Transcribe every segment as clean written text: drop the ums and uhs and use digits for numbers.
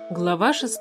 Глава 6.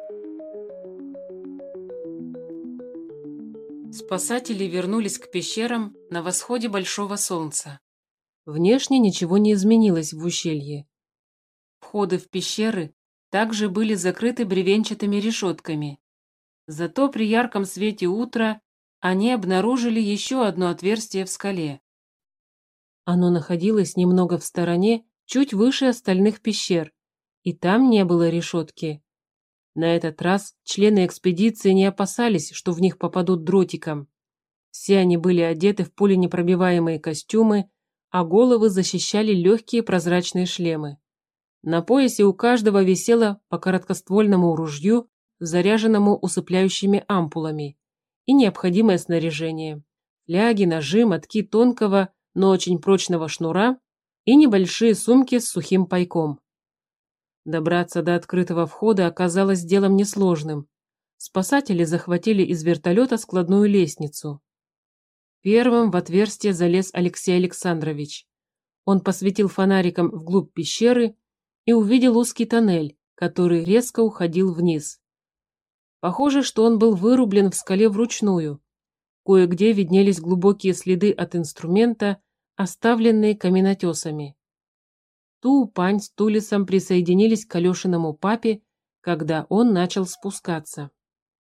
Спасатели вернулись к пещерам на восходе большого солнца. Внешне ничего не изменилось в ущелье. Входы в пещеры также были закрыты бревенчатыми решетками. Зато при ярком свете утра они обнаружили еще одно отверстие в скале. Оно находилось немного в стороне, чуть выше остальных пещер, и там не было решетки. На этот раз члены экспедиции не опасались, что в них попадут дротиком. Все они были одеты в пуленепробиваемые костюмы, а головы защищали легкие прозрачные шлемы. На поясе у каждого висело по короткоствольному ружью, заряженному усыпляющими ампулами, и необходимое снаряжение: фляги, ножи, мотки тонкого, но очень прочного шнура и небольшие сумки с сухим пайком. Добраться до открытого входа оказалось делом несложным. Спасатели захватили из вертолета складную лестницу. Первым в отверстие залез Алексей Александрович. Он посветил фонариком вглубь пещеры и увидел узкий тоннель, который резко уходил вниз. Похоже, что он был вырублен в скале вручную. Кое-где виднелись глубокие следы от инструмента, оставленные каменотесами. Ту-Пань с Тулисом присоединились к Алешиному папе, когда он начал спускаться.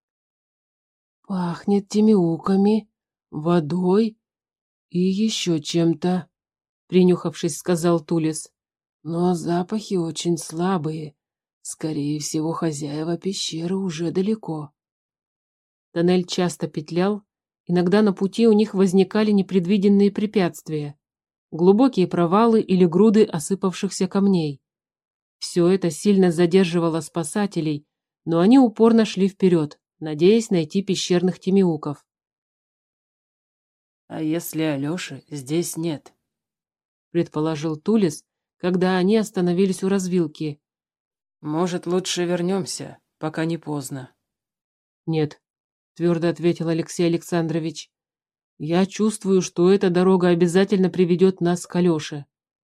«Пахнет тимиуками, водой и еще чем-то», — принюхавшись, сказал Тулис. «Но запахи очень слабые. Скорее всего, хозяева пещеры уже далеко». Тоннель часто петлял, иногда на пути у них возникали непредвиденные препятствия, глубокие провалы или груды осыпавшихся камней. Все это сильно задерживало спасателей, но они упорно шли вперед, надеясь найти пещерных тимиуков. «А если Алеши здесь нет?» — предположил Тулис, когда они остановились у развилки. «Может, лучше вернемся, пока не поздно?» «Нет», — твердо ответил Алексей Александрович. «Я чувствую, что эта дорога обязательно приведет нас к Алёше».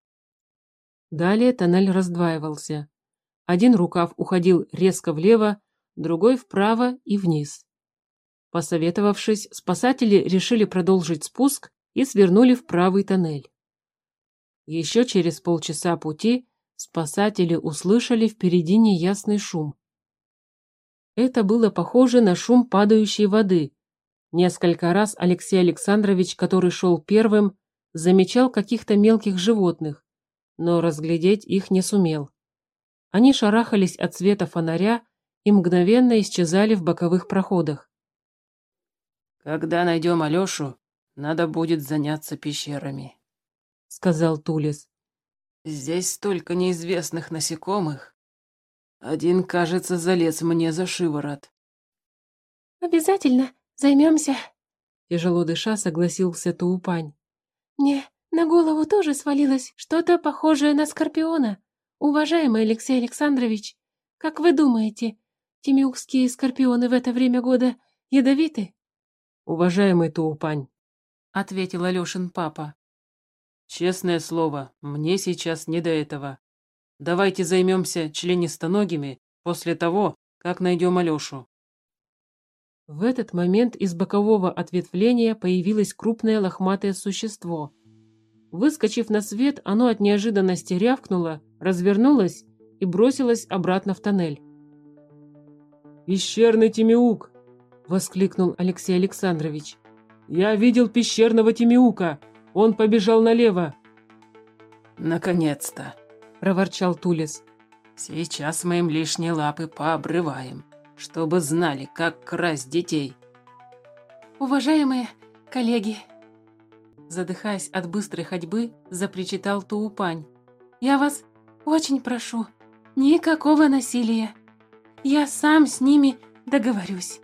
Далее тоннель раздваивался. Один рукав уходил резко влево, другой вправо и вниз. Посоветовавшись, спасатели решили продолжить спуск и свернули в правый тоннель. Еще через полчаса пути спасатели услышали впереди неясный шум. Это было похоже на шум падающей воды. Несколько раз Алексей Александрович, который шел первым, замечал каких-то мелких животных, но разглядеть их не сумел. Они шарахались от света фонаря и мгновенно исчезали в боковых проходах. «Когда найдем Алешу, надо будет заняться пещерами», — сказал Тулис. «Здесь столько неизвестных насекомых. Один, кажется, залез мне за шиворот». «Обязательно займемся», — тяжело дыша согласился Туупань. «Мне на голову тоже свалилось что-то похожее на скорпиона. Уважаемый Алексей Александрович, как вы думаете, тимиукские скорпионы в это время года ядовиты?» «Уважаемый Туупань», — ответил Алешин папа. «Честное слово, мне сейчас не до этого. Давайте займемся членистоногими после того, как найдем Алешу». В этот момент из бокового ответвления появилось крупное лохматое существо. Выскочив на свет, оно от неожиданности рявкнуло, развернулось и бросилось обратно в тоннель. «Пещерный тимиук!» — воскликнул Алексей Александрович. «Я видел пещерного тимиука! Он побежал налево!» «Наконец-то!» — проворчал Тулис. «Сейчас мы им лишние лапы пообрываем, чтобы знали, как красть детей». «Уважаемые коллеги», задыхаясь от быстрой ходьбы, запричитал Туупань. «я вас очень прошу, никакого насилия. Я сам с ними договорюсь».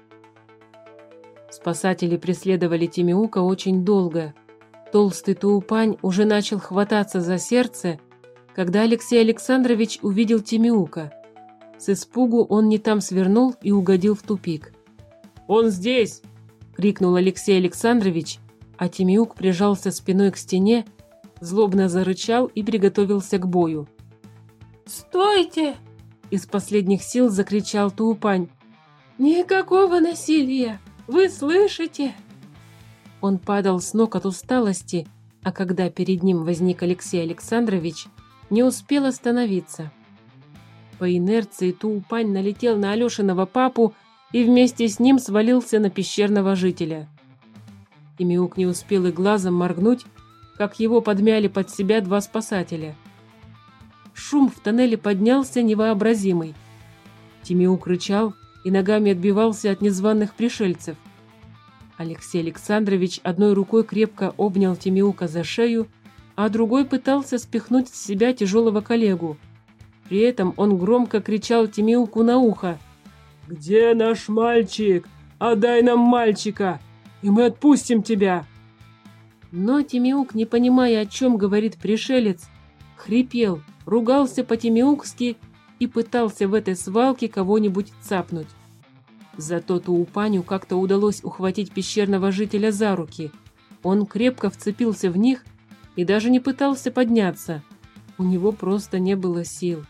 Спасатели преследовали тимиука очень долго. Толстый Туупань уже начал хвататься за сердце, когда Алексей Александрович увидел тимиука. С испугу он не там свернул и угодил в тупик. «Он здесь!» — крикнул Алексей Александрович, а тимиук прижался спиной к стене, злобно зарычал и приготовился к бою. «Стойте!» из последних сил закричал Туупань. «Никакого насилия! Вы слышите?» Он падал с ног от усталости, а когда перед ним возник Алексей Александрович, не успел остановиться. По инерции Туупань налетел на Алешиного папу и вместе с ним свалился на пещерного жителя. Тимеук не успел и глазом моргнуть, как его подмяли под себя два спасателя. Шум в тоннеле поднялся невообразимый. Тимеук рычал и ногами отбивался от незваных пришельцев. Алексей Александрович одной рукой крепко обнял Тимеука за шею, а другой пытался спихнуть с себя тяжелого коллегу. При этом он громко кричал Тимеуку на ухо: «Где наш мальчик? Отдай нам мальчика, и мы отпустим тебя!» Но Тимеук, не понимая, о чем говорит пришелец, хрипел, ругался по-тимеукски и пытался в этой свалке кого-нибудь цапнуть. Зато Туупаню как-то удалось ухватить пещерного жителя за руки. Он крепко вцепился в них и даже не пытался подняться. У него просто не было сил.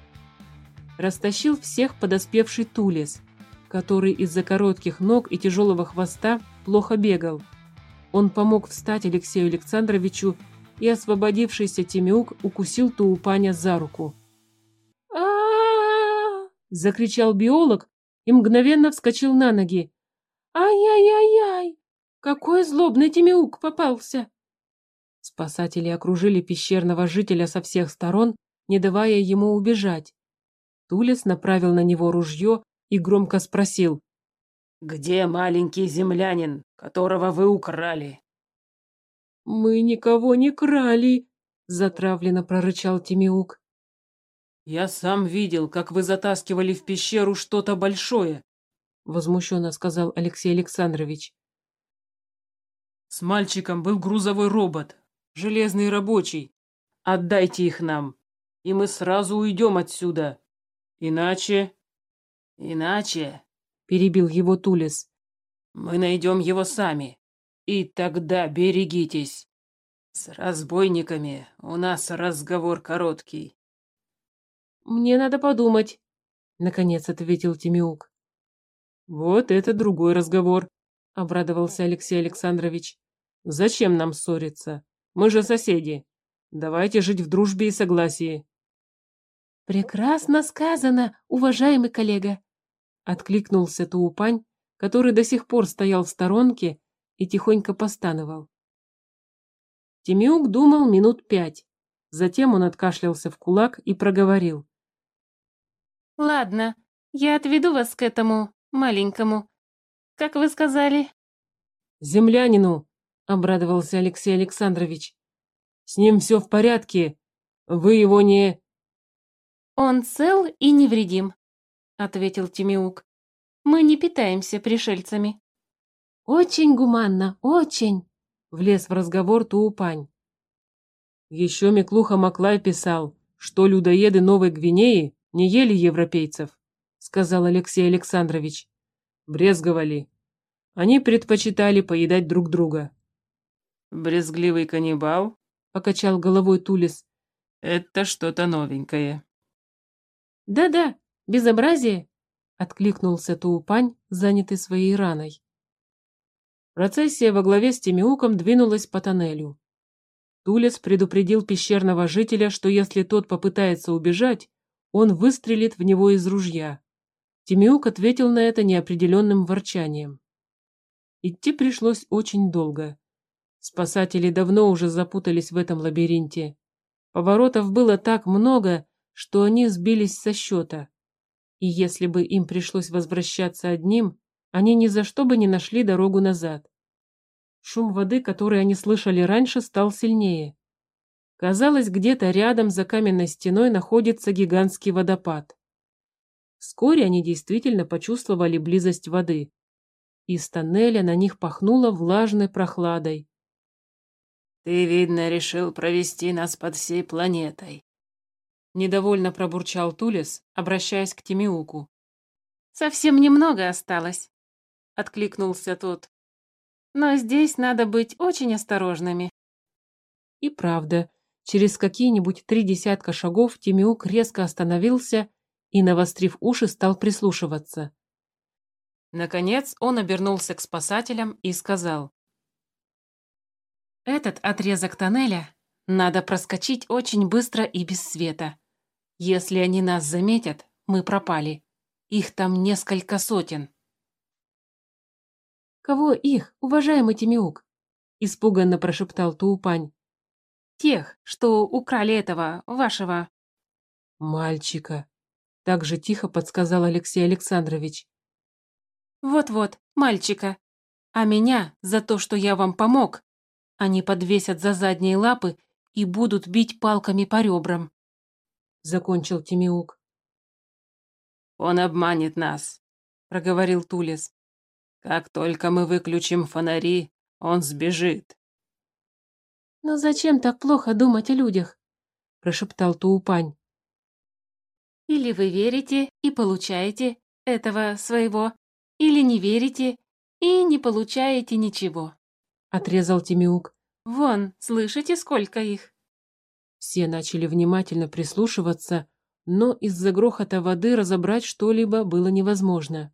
Растащил всех подоспевший Тулес, который из-за коротких ног и тяжелого хвоста плохо бегал. Он помог встать Алексею Александровичу, и освободившийся Тимеук укусил Туупаня за руку. «А-а-а!» — закричал биолог и мгновенно вскочил на ноги. «Ай-яй-яй-яй! Какой злобный Тимеук попался!» Спасатели окружили пещерного жителя со всех сторон, не давая ему убежать. Тулес направил на него ружье и громко спросил: «Где маленький землянин, которого вы украли?» «Мы никого не крали», — затравленно прорычал Тимеук. «Я сам видел, как вы затаскивали в пещеру что-то большое», — возмущенно сказал Алексей Александрович. «С мальчиком был грузовой робот, железный рабочий. Отдайте их нам, и мы сразу уйдем отсюда. Иначе...» «Иначе...» — перебил его Тулес. «Мы найдем его сами, и тогда берегитесь. С разбойниками у нас разговор короткий». «Мне надо подумать», — наконец ответил Тимеук. «Вот это другой разговор», — обрадовался Алексей Александрович. «Зачем нам ссориться? Мы же соседи. Давайте жить в дружбе и согласии». «Прекрасно сказано, уважаемый коллега!» — откликнулся Туупань, который до сих пор стоял в сторонке и тихонько постановал. Тимеук думал минут 5. Затем он откашлялся в кулак и проговорил: «Ладно, я отведу вас к этому маленькому. Как вы сказали?» «Землянину», — обрадовался Алексей Александрович. «С ним все в порядке. Вы его не...» «Он цел и невредим», — ответил Тимеук. «Мы не питаемся пришельцами». «Очень гуманно, очень», — влез в разговор Туупань. «Еще Миклуха Маклай писал, что людоеды Новой Гвинеи не ели европейцев», — сказал Алексей Александрович. «Брезговали. Они предпочитали поедать друг друга». «Брезгливый каннибал?» — покачал головой Тулес. «Это что-то новенькое». «Да-да, безобразие», — откликнулся Туупань, занятый своей раной. Процессия во главе с Тимеуком двинулась по тоннелю. Тулес предупредил пещерного жителя, что если тот попытается убежать, он выстрелит в него из ружья. Тимеук ответил на это неопределенным ворчанием. Идти пришлось очень долго. Спасатели давно уже запутались в этом лабиринте. Поворотов было так много, что они сбились со счета. И если бы им пришлось возвращаться одним, они ни за что бы не нашли дорогу назад. Шум воды, который они слышали раньше, стал сильнее. Казалось, где-то рядом за каменной стеной находится гигантский водопад. Вскоре они действительно почувствовали близость воды. Из тоннеля на них пахнуло влажной прохладой. «Ты, видно, решил провести нас под всей планетой», — недовольно пробурчал Тулес, обращаясь к Тимеуку. «Совсем немного осталось», — откликнулся тот. «Но здесь надо быть очень осторожными». И правда, через какие-нибудь 3 десятка шагов Тимеук резко остановился и, навострив уши, стал прислушиваться. Наконец он обернулся к спасателям и сказал: «Этот отрезок тоннеля надо проскочить очень быстро и без света. Если они нас заметят, мы пропали. Их там несколько сотен». «Кого их, уважаемый Тимиук?» — испуганно прошептал Туупань. «Тех, что украли этого, вашего...» «Мальчика», — так же тихо подсказал Алексей Александрович. «Вот-вот, мальчика. А меня за то, что я вам помог, они подвесят за задние лапы и будут бить палками по ребрам», — закончил Тимиук. «Он обманет нас», — проговорил Тулес. «Как только мы выключим фонари, он сбежит». «Но зачем так плохо думать о людях?» — прошептал Туупань. «Или вы верите и получаете этого своего, или не верите и не получаете ничего», — отрезал Тимиук. «Вон, слышите, сколько их?» Все начали внимательно прислушиваться, но из-за грохота воды разобрать что-либо было невозможно.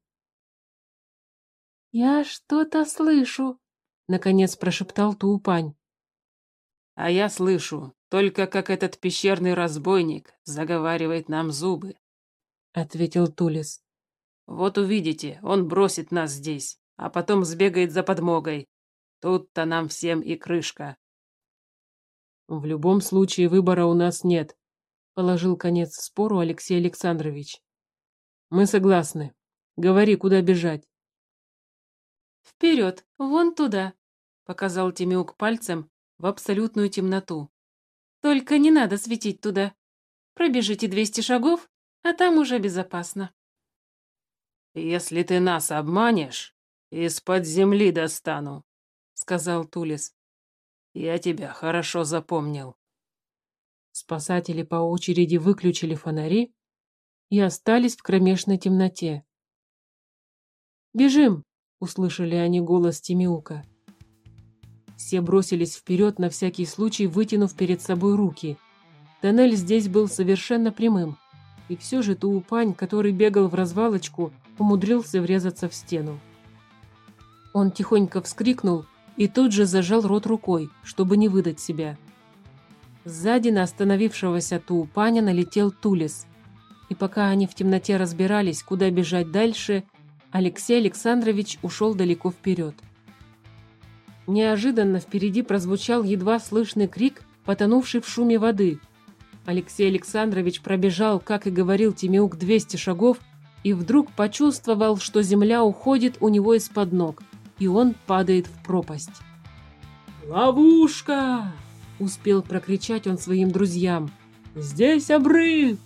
«Я что-то слышу», — наконец прошептал Туупань. «А я слышу, только как этот пещерный разбойник заговаривает нам зубы», — ответил Тулес. «Вот увидите, он бросит нас здесь, а потом сбегает за подмогой. Тут-то нам всем и крышка». «В любом случае выбора у нас нет», — положил конец спору Алексей Александрович. «Мы согласны. Говори, куда бежать». «Вперед, вон туда», — показал Тимиук пальцем в абсолютную темноту. «Только не надо светить туда. Пробежите 200 шагов, а там уже безопасно». «Если ты нас обманешь, из-под земли достану», — сказал Тулес. «Я тебя хорошо запомнил». Спасатели по очереди выключили фонари и остались в кромешной темноте. «Бежим!» — услышали они голос Тимиука. Все бросились вперед, на всякий случай вытянув перед собой руки. Тоннель здесь был совершенно прямым, и все же Туупань, который бегал в развалочку, умудрился врезаться в стену. Он тихонько вскрикнул и тут же зажал рот рукой, чтобы не выдать себя. Сзади на остановившегося Туупаня налетел Тулес, и пока они в темноте разбирались, куда бежать дальше, Алексей Александрович ушел далеко вперед. Неожиданно впереди прозвучал едва слышный крик, потонувший в шуме воды. Алексей Александрович пробежал, как и говорил Тимиук, 200 шагов, и вдруг почувствовал, что земля уходит у него из-под ног, и он падает в пропасть. «Ловушка!» — успел прокричать он своим друзьям. «Здесь обрыв!»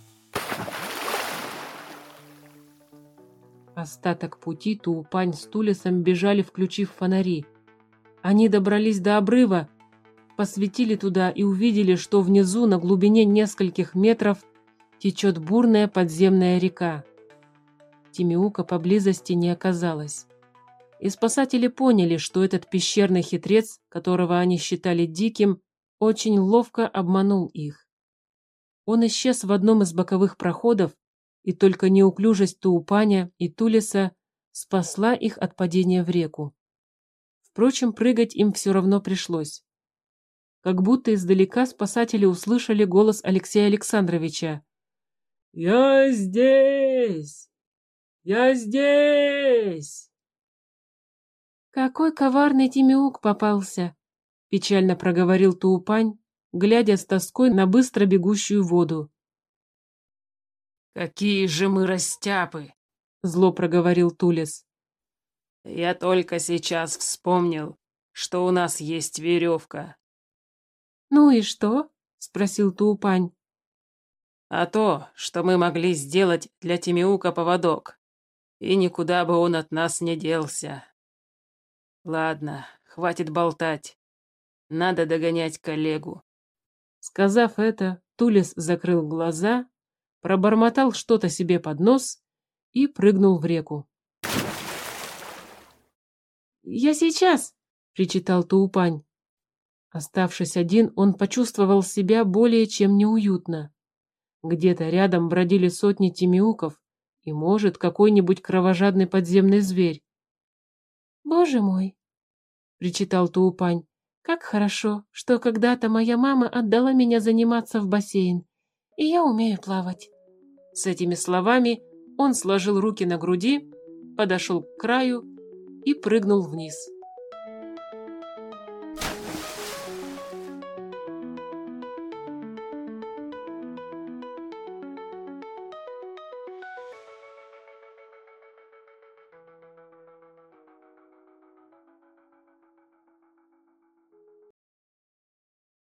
Остаток пути Туупань с Тулесом бежали, включив фонари. Они добрались до обрыва, посветили туда и увидели, что внизу на глубине нескольких метров течет бурная подземная река. Тимиука поблизости не оказалось. И спасатели поняли, что этот пещерный хитрец, которого они считали диким, очень ловко обманул их. Он исчез в одном из боковых проходов, и только неуклюжесть Туупаня и Тулеса спасла их от падения в реку. Впрочем, прыгать им все равно пришлось. Как будто издалека спасатели услышали голос Алексея Александровича. «Я здесь! Я здесь!» «Какой коварный Тимиук попался!» — печально проговорил Туупань, глядя с тоской на быстро бегущую воду. «Какие же мы растяпы!» — зло проговорил Тулес. «Я только сейчас вспомнил, что у нас есть веревка». «Ну и что?» — спросил Туупань. «А то, что мы могли сделать для Тимиука поводок, и никуда бы он от нас не делся. Ладно, хватит болтать. Надо догонять коллегу». Сказав это, Тулес закрыл глаза, пробормотал что-то себе под нос и прыгнул в реку. «Я сейчас!» — причитал Туупань. Оставшись один, он почувствовал себя более чем неуютно. Где-то рядом бродили сотни тимиуков и, может, какой-нибудь кровожадный подземный зверь. «Боже мой!» — причитал Туупань. «Как хорошо, что когда-то моя мама отдала меня заниматься в бассейн, и я умею плавать». С этими словами он сложил руки на груди, подошел к краю и прыгнул вниз.